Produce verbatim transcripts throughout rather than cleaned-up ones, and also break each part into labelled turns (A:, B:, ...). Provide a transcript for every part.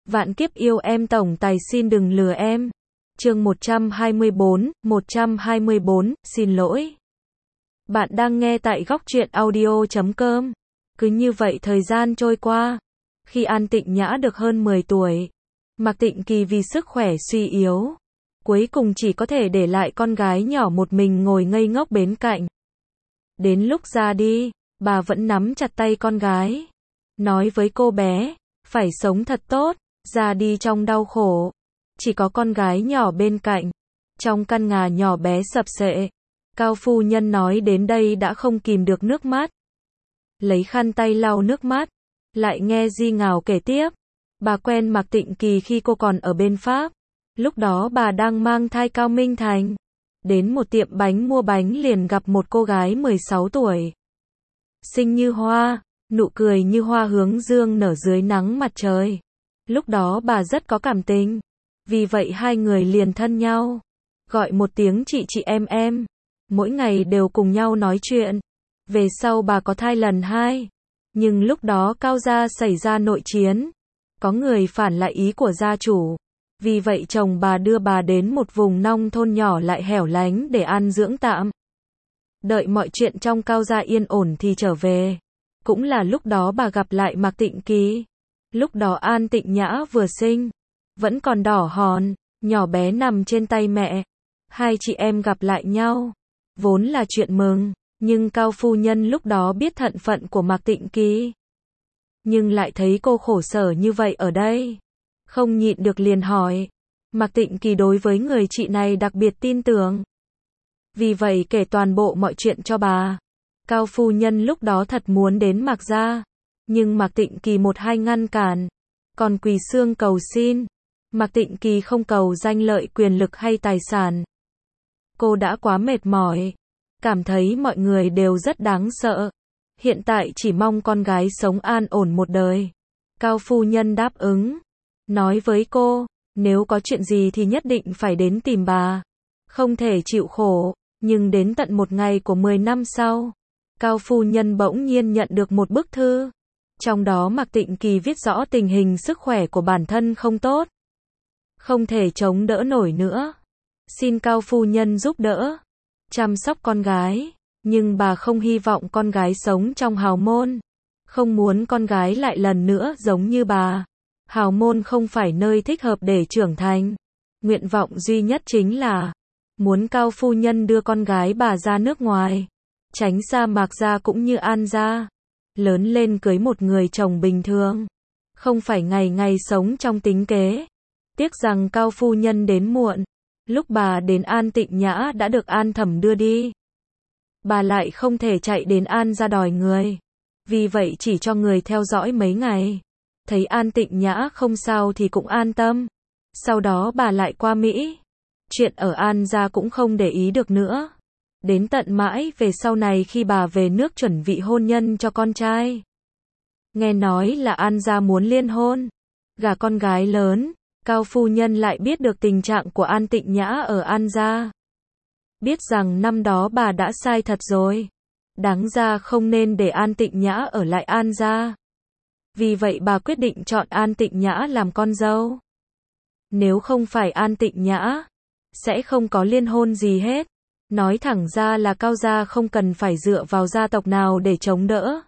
A: Vạn kiếp yêu em tổng tài xin đừng lừa em. Chương một trăm hai mươi bốn, một trăm hai mươi bốn, xin lỗi. Bạn đang nghe tại góc truyện audio chấm com. Cứ như vậy thời gian trôi qua. Khi An Tịnh Nhã được hơn mười tuổi, Mạc Tịnh Kỳ vì sức khỏe suy yếu, cuối cùng chỉ có thể để lại con gái nhỏ một mình ngồi ngây ngốc bên cạnh. Đến lúc ra đi, bà vẫn nắm chặt tay con gái, nói với cô bé, phải sống thật tốt, ra đi trong đau khổ. Chỉ có con gái nhỏ bên cạnh, trong căn nhà nhỏ bé sập sệ. Cao phu nhân nói đến đây đã không kìm được nước mắt. Lấy khăn tay lau nước mắt, lại nghe Di Ngào kể tiếp. Bà quen Mạc Tịnh Kỳ khi cô còn ở bên Pháp. Lúc đó bà đang mang thai Cao Minh Thành. Đến một tiệm bánh mua bánh liền gặp một cô gái mười sáu tuổi. Xinh như hoa, nụ cười như hoa hướng dương nở dưới nắng mặt trời. Lúc đó bà rất có cảm tình. Vì vậy hai người liền thân nhau. Gọi một tiếng chị chị em em. Mỗi ngày đều cùng nhau nói chuyện. Về sau bà có thai lần hai. Nhưng lúc đó Cao gia xảy ra nội chiến. Có người phản lại ý của gia chủ. Vì vậy chồng bà đưa bà đến một vùng nông thôn nhỏ lại hẻo lánh để an dưỡng tạm. Đợi mọi chuyện trong Cao gia yên ổn thì trở về. Cũng là lúc đó bà gặp lại Mạc Tịnh Kỳ. Lúc đó An Tịnh Nhã vừa sinh, vẫn còn đỏ hòn, nhỏ bé nằm trên tay mẹ. Hai chị em gặp lại nhau, vốn là chuyện mừng, nhưng Cao phu nhân lúc đó biết thân phận của Mạc Tịnh Kỳ, nhưng lại thấy cô khổ sở như vậy ở đây, không nhịn được liền hỏi. Mạc Tịnh Kỳ đối với người chị này đặc biệt tin tưởng, vì vậy kể toàn bộ mọi chuyện cho bà. Cao phu nhân lúc đó thật muốn đến Mạc gia, nhưng Mạc Tịnh Kỳ một hai ngăn cản, còn quỳ xương cầu xin. Mạc Tịnh Kỳ không cầu danh lợi quyền lực hay tài sản. Cô đã quá mệt mỏi, cảm thấy mọi người đều rất đáng sợ. Hiện tại chỉ mong con gái sống an ổn một đời. Cao phu nhân đáp ứng, nói với cô, nếu có chuyện gì thì nhất định phải đến tìm bà, không thể chịu khổ. Nhưng đến tận một ngày của mười năm sau, Cao phu nhân bỗng nhiên nhận được một bức thư. Trong đó Mạc Tịnh Kỳ viết rõ tình hình sức khỏe của bản thân không tốt, không thể chống đỡ nổi nữa. Xin Cao phu nhân giúp đỡ, chăm sóc con gái. Nhưng bà không hy vọng con gái sống trong hào môn. Không muốn con gái lại lần nữa giống như bà. Hào môn không phải nơi thích hợp để trưởng thành. Nguyện vọng duy nhất chính là muốn Cao phu nhân đưa con gái bà ra nước ngoài, tránh xa Mạc gia cũng như An gia. Lớn lên cưới một người chồng bình thường, không phải ngày ngày sống trong tính kế. Tiếc rằng Cao phu nhân đến muộn. Lúc bà đến An Tịnh Nhã đã được An Thẩm đưa đi. Bà lại không thể chạy đến An gia đòi người. Vì vậy chỉ cho người theo dõi mấy ngày. Thấy An Tịnh Nhã không sao thì cũng an tâm. Sau đó bà lại qua Mỹ. Chuyện ở An gia cũng không để ý được nữa. Đến tận mãi về sau này khi bà về nước chuẩn bị hôn nhân cho con trai. Nghe nói là An gia muốn liên hôn, gả con gái lớn. Cao phu nhân lại biết được tình trạng của An Tịnh Nhã ở An gia. Biết rằng năm đó bà đã sai thật rồi. Đáng ra không nên để An Tịnh Nhã ở lại An gia. Vì vậy bà quyết định chọn An Tịnh Nhã làm con dâu. Nếu không phải An Tịnh Nhã, sẽ không có liên hôn gì hết. Nói thẳng ra là Cao gia không cần phải dựa vào gia tộc nào để chống đỡ.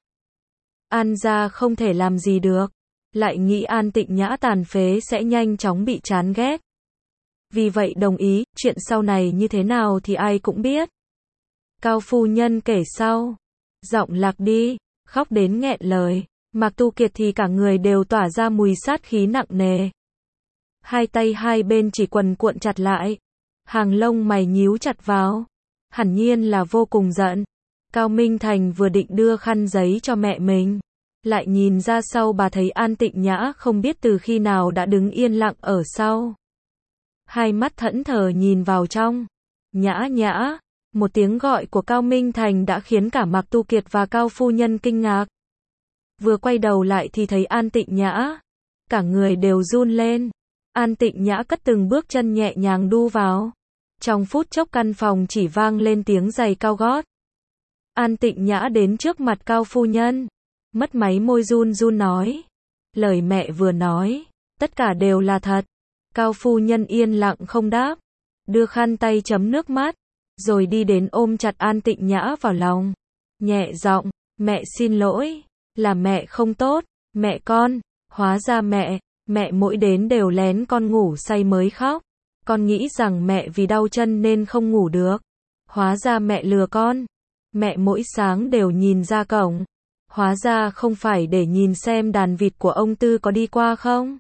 A: An gia không thể làm gì được. Lại nghĩ An Tịnh Nhã tàn phế sẽ nhanh chóng bị chán ghét. Vì vậy đồng ý, chuyện sau này như thế nào thì ai cũng biết. Cao phu nhân kể sau, giọng lạc đi, khóc đến nghẹn lời. Mạc Tu Kiệt thì cả người đều tỏa ra mùi sát khí nặng nề. Hai tay hai bên chỉ quần cuộn chặt lại, hàng lông mày nhíu chặt vào. Hẳn nhiên là vô cùng giận. Cao Minh Thành vừa định đưa khăn giấy cho mẹ mình, lại nhìn ra sau bà thấy An Tịnh Nhã không biết từ khi nào đã đứng yên lặng ở sau. Hai mắt thẫn thờ nhìn vào trong. Nhã Nhã, một tiếng gọi của Cao Minh Thành đã khiến cả Mạc Tu Kiệt và Cao phu nhân kinh ngạc. Vừa quay đầu lại thì thấy An Tịnh Nhã, cả người đều run lên. An Tịnh Nhã cất từng bước chân nhẹ nhàng đu vào. Trong phút chốc căn phòng chỉ vang lên tiếng giày cao gót. An Tịnh Nhã đến trước mặt Cao phu nhân, mất máy môi run run nói. Lời mẹ vừa nói, Tất cả đều là thật. Cao phu nhân yên lặng không đáp, đưa khăn tay chấm nước mắt, rồi đi đến ôm chặt An Tịnh Nhã vào lòng. Nhẹ giọng, mẹ xin lỗi, là mẹ không tốt, mẹ con, hóa ra mẹ, mẹ mỗi đến đều lén con ngủ say mới khóc. Con nghĩ rằng mẹ vì đau chân nên không ngủ được. Hóa ra mẹ lừa con. Mẹ mỗi sáng đều nhìn ra cổng. Hóa ra không phải để nhìn xem đàn vịt của ông Tư có đi qua không,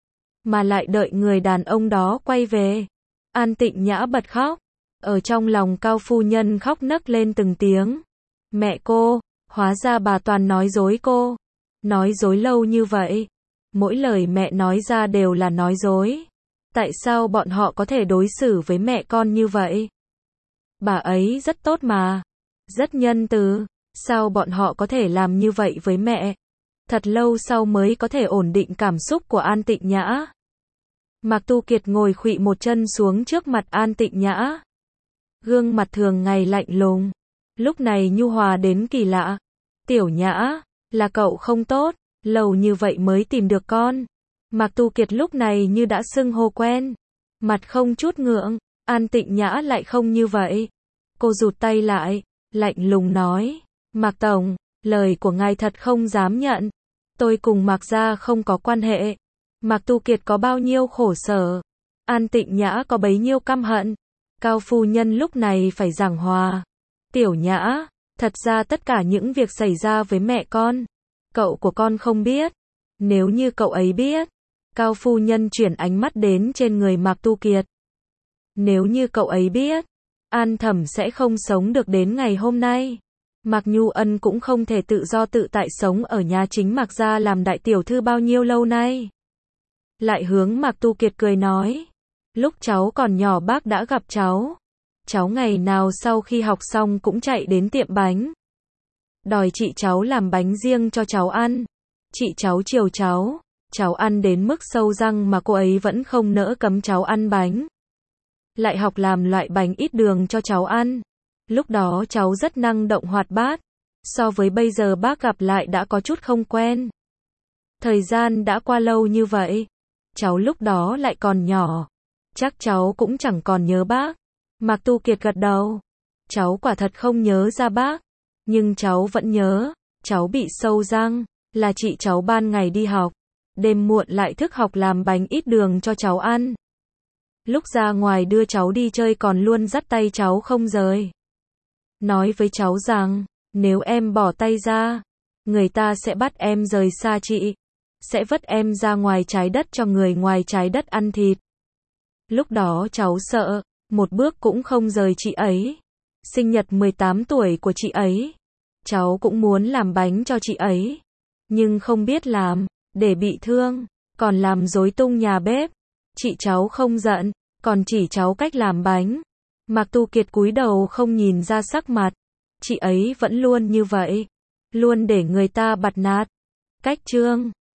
A: mà lại đợi người đàn ông đó quay về. An Tịnh Nhã bật khóc. Ở trong lòng Cao phu nhân khóc nấc lên từng tiếng. Mẹ cô, hóa ra bà toàn nói dối cô. Nói dối lâu như vậy. Mỗi lời mẹ nói ra đều là nói dối. Tại sao bọn họ có thể đối xử với mẹ con như vậy? Bà ấy rất tốt mà. Rất nhân từ. Sao bọn họ có thể làm như vậy với mẹ? Thật lâu sau mới có thể ổn định cảm xúc của An Tịnh Nhã. Mạc Tu Kiệt ngồi khuỵu một chân xuống trước mặt An Tịnh Nhã. Gương mặt thường ngày lạnh lùng, lúc này nhu hòa đến kỳ lạ. Tiểu Nhã, là cậu không tốt, lâu như vậy mới tìm được con. Mạc Tu Kiệt lúc này như đã xưng hô quen, mặt không chút ngượng. An Tịnh Nhã lại không như vậy. Cô rụt tay lại, lạnh lùng nói, Mạc Tổng, lời của ngài thật không dám nhận. Tôi cùng Mạc gia không có quan hệ. Mạc Tu Kiệt có bao nhiêu khổ sở, An Tịnh Nhã có bấy nhiêu căm hận. Cao phu nhân lúc này phải giảng hòa. Tiểu Nhã, thật ra tất cả những việc xảy ra với mẹ con, cậu của con không biết. Nếu như cậu ấy biết. Cao phu nhân chuyển ánh mắt đến trên người Mạc Tu Kiệt. Nếu như cậu ấy biết, An Thẩm sẽ không sống được đến ngày hôm nay. Mạc Nhu Ân cũng không thể tự do tự tại sống ở nhà chính Mạc gia làm đại tiểu thư bao nhiêu lâu nay. Lại hướng Mạc Tu Kiệt cười nói, lúc cháu còn nhỏ bác đã gặp cháu. Cháu ngày nào sau khi học xong cũng chạy đến tiệm bánh, đòi chị cháu làm bánh riêng cho cháu ăn. Chị cháu chiều cháu, cháu ăn đến mức sâu răng mà cô ấy vẫn không nỡ cấm cháu ăn bánh. Lại học làm loại bánh ít đường cho cháu ăn. Lúc đó cháu rất năng động hoạt bát, so với bây giờ bác gặp lại đã có chút không quen. Thời gian đã qua lâu như vậy, cháu lúc đó lại còn nhỏ, chắc cháu cũng chẳng còn nhớ bác. Mạc Tu Kiệt gật đầu, cháu quả thật không nhớ ra bác, nhưng cháu vẫn nhớ, cháu bị sâu răng, là chị cháu ban ngày đi học, đêm muộn lại thức học làm bánh ít đường cho cháu ăn. Lúc ra ngoài đưa cháu đi chơi còn luôn dắt tay cháu không rời. Nói với cháu rằng, nếu em bỏ tay ra, người ta sẽ bắt em rời xa chị, sẽ vứt em ra ngoài trái đất cho người ngoài trái đất ăn thịt. Lúc đó cháu sợ, một bước cũng không rời chị ấy. Sinh nhật mười tám tuổi của chị ấy, cháu cũng muốn làm bánh cho chị ấy, nhưng không biết làm, để bị thương, còn làm rối tung nhà bếp. Chị cháu không giận, còn chỉ cháu cách làm bánh. Mạc Tu Kiệt cúi đầu không nhìn ra sắc mặt. Chị ấy vẫn luôn như vậy, luôn để người ta bặt nạt. Cách chương